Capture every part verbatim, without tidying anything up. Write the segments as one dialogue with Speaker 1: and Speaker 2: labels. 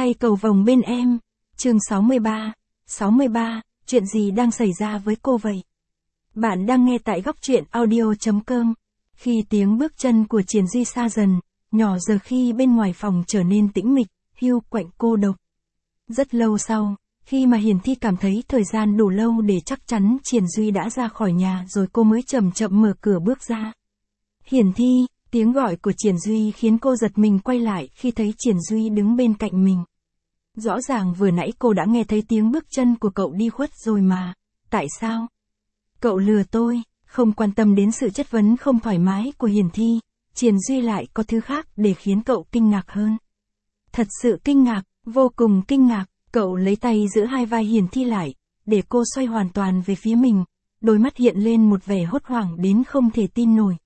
Speaker 1: Hay cầu vồng bên em. Chương sáu mươi ba. sáu mươi ba, chuyện gì đang xảy ra với cô vậy? Bạn đang nghe tại góc truyện audio chấm com. Khi tiếng bước chân của Triển Duy xa dần, nhỏ giờ khi bên ngoài phòng trở nên tĩnh mịch, hiu quạnh cô độc. Rất lâu sau, khi mà Hiển Thi cảm thấy thời gian đủ lâu để chắc chắn Triển Duy đã ra khỏi nhà rồi cô mới chậm chậm mở cửa bước ra. Hiển Thi, tiếng gọi của Triển Duy khiến cô giật mình quay lại khi thấy Triển Duy đứng bên cạnh mình. Rõ ràng vừa nãy cô đã nghe thấy tiếng bước chân của cậu đi khuất rồi mà, tại sao? Cậu lừa tôi, không quan tâm đến sự chất vấn không thoải mái của Hiển Thi, Triển Duy lại có thứ khác để khiến cậu kinh ngạc hơn. Thật sự kinh ngạc, vô cùng kinh ngạc, cậu lấy tay giữ hai vai Hiển Thi lại, để cô xoay hoàn toàn về phía mình, đôi mắt hiện lên một vẻ hốt hoảng đến không thể tin nổi.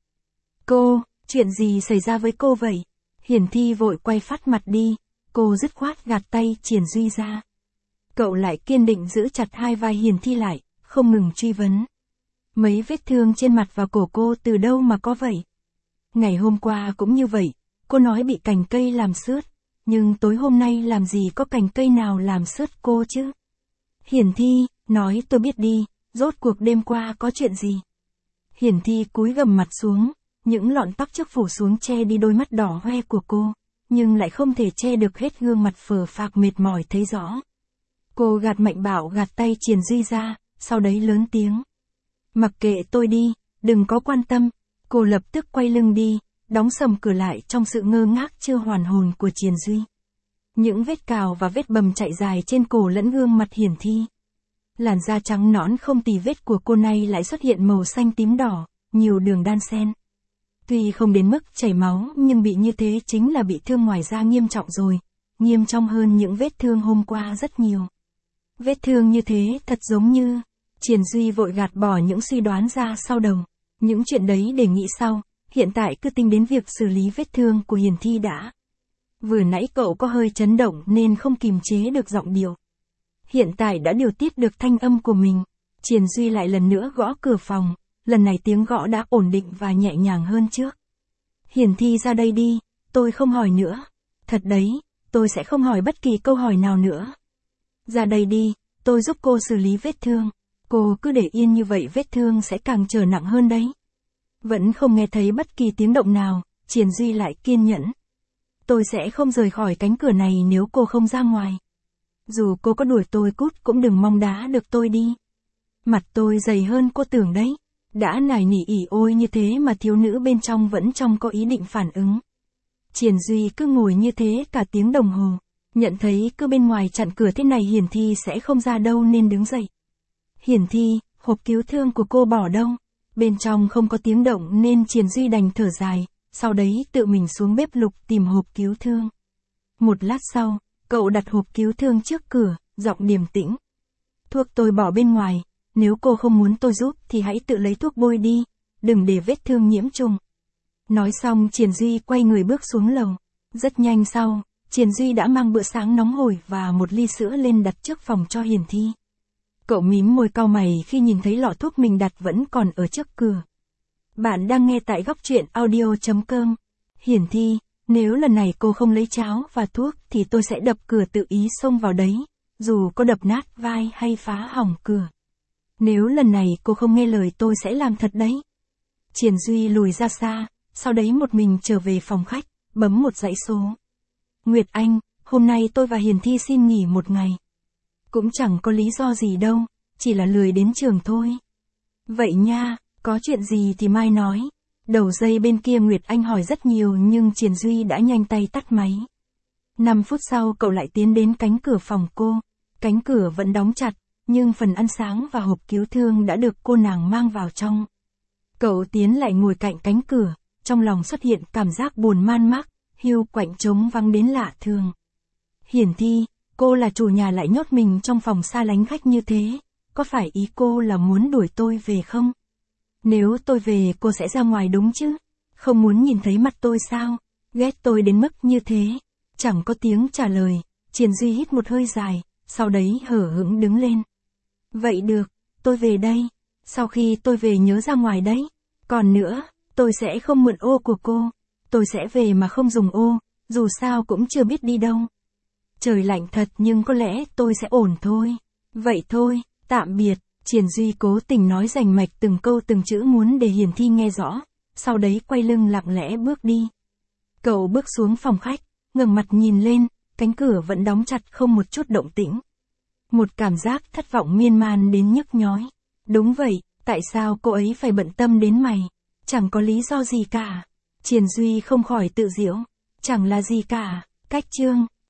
Speaker 1: Cô, chuyện gì xảy ra với cô vậy? Hiển Thi vội quay phát mặt đi, cô dứt khoát gạt tay Triển Duy ra. Cậu lại kiên định giữ chặt hai vai Hiển Thi lại, không ngừng truy vấn. Mấy vết thương trên mặt và cổ cô từ đâu mà có vậy? Ngày hôm qua cũng như vậy, cô nói bị cành cây làm sướt, nhưng tối hôm nay làm gì có cành cây nào làm sướt cô chứ? Hiển Thi, nói tôi biết đi, rốt cuộc đêm qua có chuyện gì? Hiển Thi cúi gằm mặt xuống, những lọn tóc trước phủ xuống che đi đôi mắt đỏ hoe của cô, nhưng lại không thể che được hết gương mặt phờ phạc mệt mỏi thấy rõ. Cô gạt mạnh bạo gạt tay Triển Duy ra, sau đấy lớn tiếng. Mặc kệ tôi đi, đừng có quan tâm. Cô lập tức quay lưng đi, đóng sầm cửa lại trong sự ngơ ngác chưa hoàn hồn của Triển Duy. Những vết cào và vết bầm chạy dài trên cổ lẫn gương mặt Hiển Thi. Làn da trắng nõn không tì vết của cô này lại xuất hiện màu xanh tím đỏ, nhiều đường đan xen. Tuy không đến mức chảy máu nhưng bị như thế chính là bị thương ngoài da nghiêm trọng rồi, nghiêm trọng hơn những vết thương hôm qua rất nhiều. Vết thương như thế thật giống như... Triển Duy vội gạt bỏ những suy đoán ra sau đầu. Những chuyện đấy để nghĩ sau, hiện tại cứ tính đến việc xử lý vết thương của Hiển Thi đã. Vừa nãy cậu có hơi chấn động nên không kìm chế được giọng điệu. Hiện tại đã điều tiết được thanh âm của mình. Triển Duy lại lần nữa gõ cửa phòng, lần này tiếng gõ đã ổn định và nhẹ nhàng hơn trước. Hiển Thi ra đây đi, tôi không hỏi nữa. Thật đấy, tôi sẽ không hỏi bất kỳ câu hỏi nào nữa. Ra đây đi, tôi giúp cô xử lý vết thương. Cô cứ để yên như vậy vết thương sẽ càng trở nặng hơn đấy. Vẫn không nghe thấy bất kỳ tiếng động nào, Triển Duy lại kiên nhẫn. Tôi sẽ không rời khỏi cánh cửa này nếu cô không ra ngoài. Dù cô có đuổi tôi cút cũng đừng mong đá được tôi đi. Mặt tôi dày hơn cô tưởng đấy. Đã nài nỉ ỉ ôi như thế mà thiếu nữ bên trong vẫn trong có ý định phản ứng. Triển Duy cứ ngồi như thế cả tiếng đồng hồ. Nhận thấy cứ bên ngoài chặn cửa thế này Hiển Thi sẽ không ra đâu nên đứng dậy. Hiển Thi, hộp cứu thương của cô bỏ đâu? Bên trong không có tiếng động nên Triển Duy đành thở dài, sau đấy tự mình xuống bếp lục tìm hộp cứu thương. Một lát sau, cậu đặt hộp cứu thương trước cửa, giọng điềm tĩnh. Thuốc tôi bỏ bên ngoài, nếu cô không muốn tôi giúp thì hãy tự lấy thuốc bôi đi, đừng để vết thương nhiễm trùng. Nói xong Triển Duy quay người bước xuống lầu. Rất nhanh sau, Triển Duy đã mang bữa sáng nóng hổi và một ly sữa lên đặt trước phòng cho Hiển Thi. Cậu mím môi cau mày khi nhìn thấy lọ thuốc mình đặt vẫn còn ở trước cửa. Bạn đang nghe tại góc truyện audio chấm com. Hiển Thi, nếu lần này cô không lấy cháo và thuốc thì tôi sẽ đập cửa tự ý xông vào đấy, dù có đập nát vai hay phá hỏng cửa. Nếu lần này cô không nghe lời tôi sẽ làm thật đấy. Triển Duy lùi ra xa, sau đấy một mình trở về phòng khách, bấm một dãy số. Nguyệt Anh, hôm nay tôi và Hiển Thi xin nghỉ một ngày. Cũng chẳng có lý do gì đâu, chỉ là lười đến trường thôi. Vậy nha, có chuyện gì thì mai nói. Đầu dây bên kia Nguyệt Anh hỏi rất nhiều nhưng Triển Duy đã nhanh tay tắt máy. Năm phút sau cậu lại tiến đến cánh cửa phòng cô. Cánh cửa vẫn đóng chặt, nhưng phần ăn sáng và hộp cứu thương đã được cô nàng mang vào trong. Cậu tiến lại ngồi cạnh cánh cửa, trong lòng xuất hiện cảm giác buồn man mác, hiu quạnh trống vắng đến lạ thường. Hiển Thi, cô là chủ nhà lại nhốt mình trong phòng xa lánh khách như thế, có phải ý cô là muốn đuổi tôi về không? Nếu tôi về cô sẽ ra ngoài đúng chứ? Không muốn nhìn thấy mặt tôi sao? Ghét tôi đến mức như thế? Chẳng có tiếng trả lời, Triển Duy hít một hơi dài, sau đấy hở hững đứng lên. Vậy được, tôi về đây. Sau khi tôi về nhớ ra ngoài đấy. Còn nữa, tôi sẽ không mượn ô của cô. Tôi sẽ về mà không dùng ô, dù sao cũng chưa biết đi đâu. Trời lạnh thật nhưng có lẽ tôi sẽ ổn thôi. Vậy thôi, tạm biệt. Triển Duy cố tình nói rành mạch từng câu từng chữ muốn để Hiển Thi nghe rõ, sau đấy quay lưng lặng lẽ bước đi. Cậu bước xuống phòng khách, ngẩng mặt nhìn lên, cánh cửa vẫn đóng chặt không một chút động tĩnh. Một cảm giác thất vọng miên man đến nhức nhói. Đúng vậy, tại sao cô ấy phải bận tâm đến mày? Chẳng có lý do gì cả. Triển Duy không khỏi tự giễu. Chẳng là gì cả. Cách chương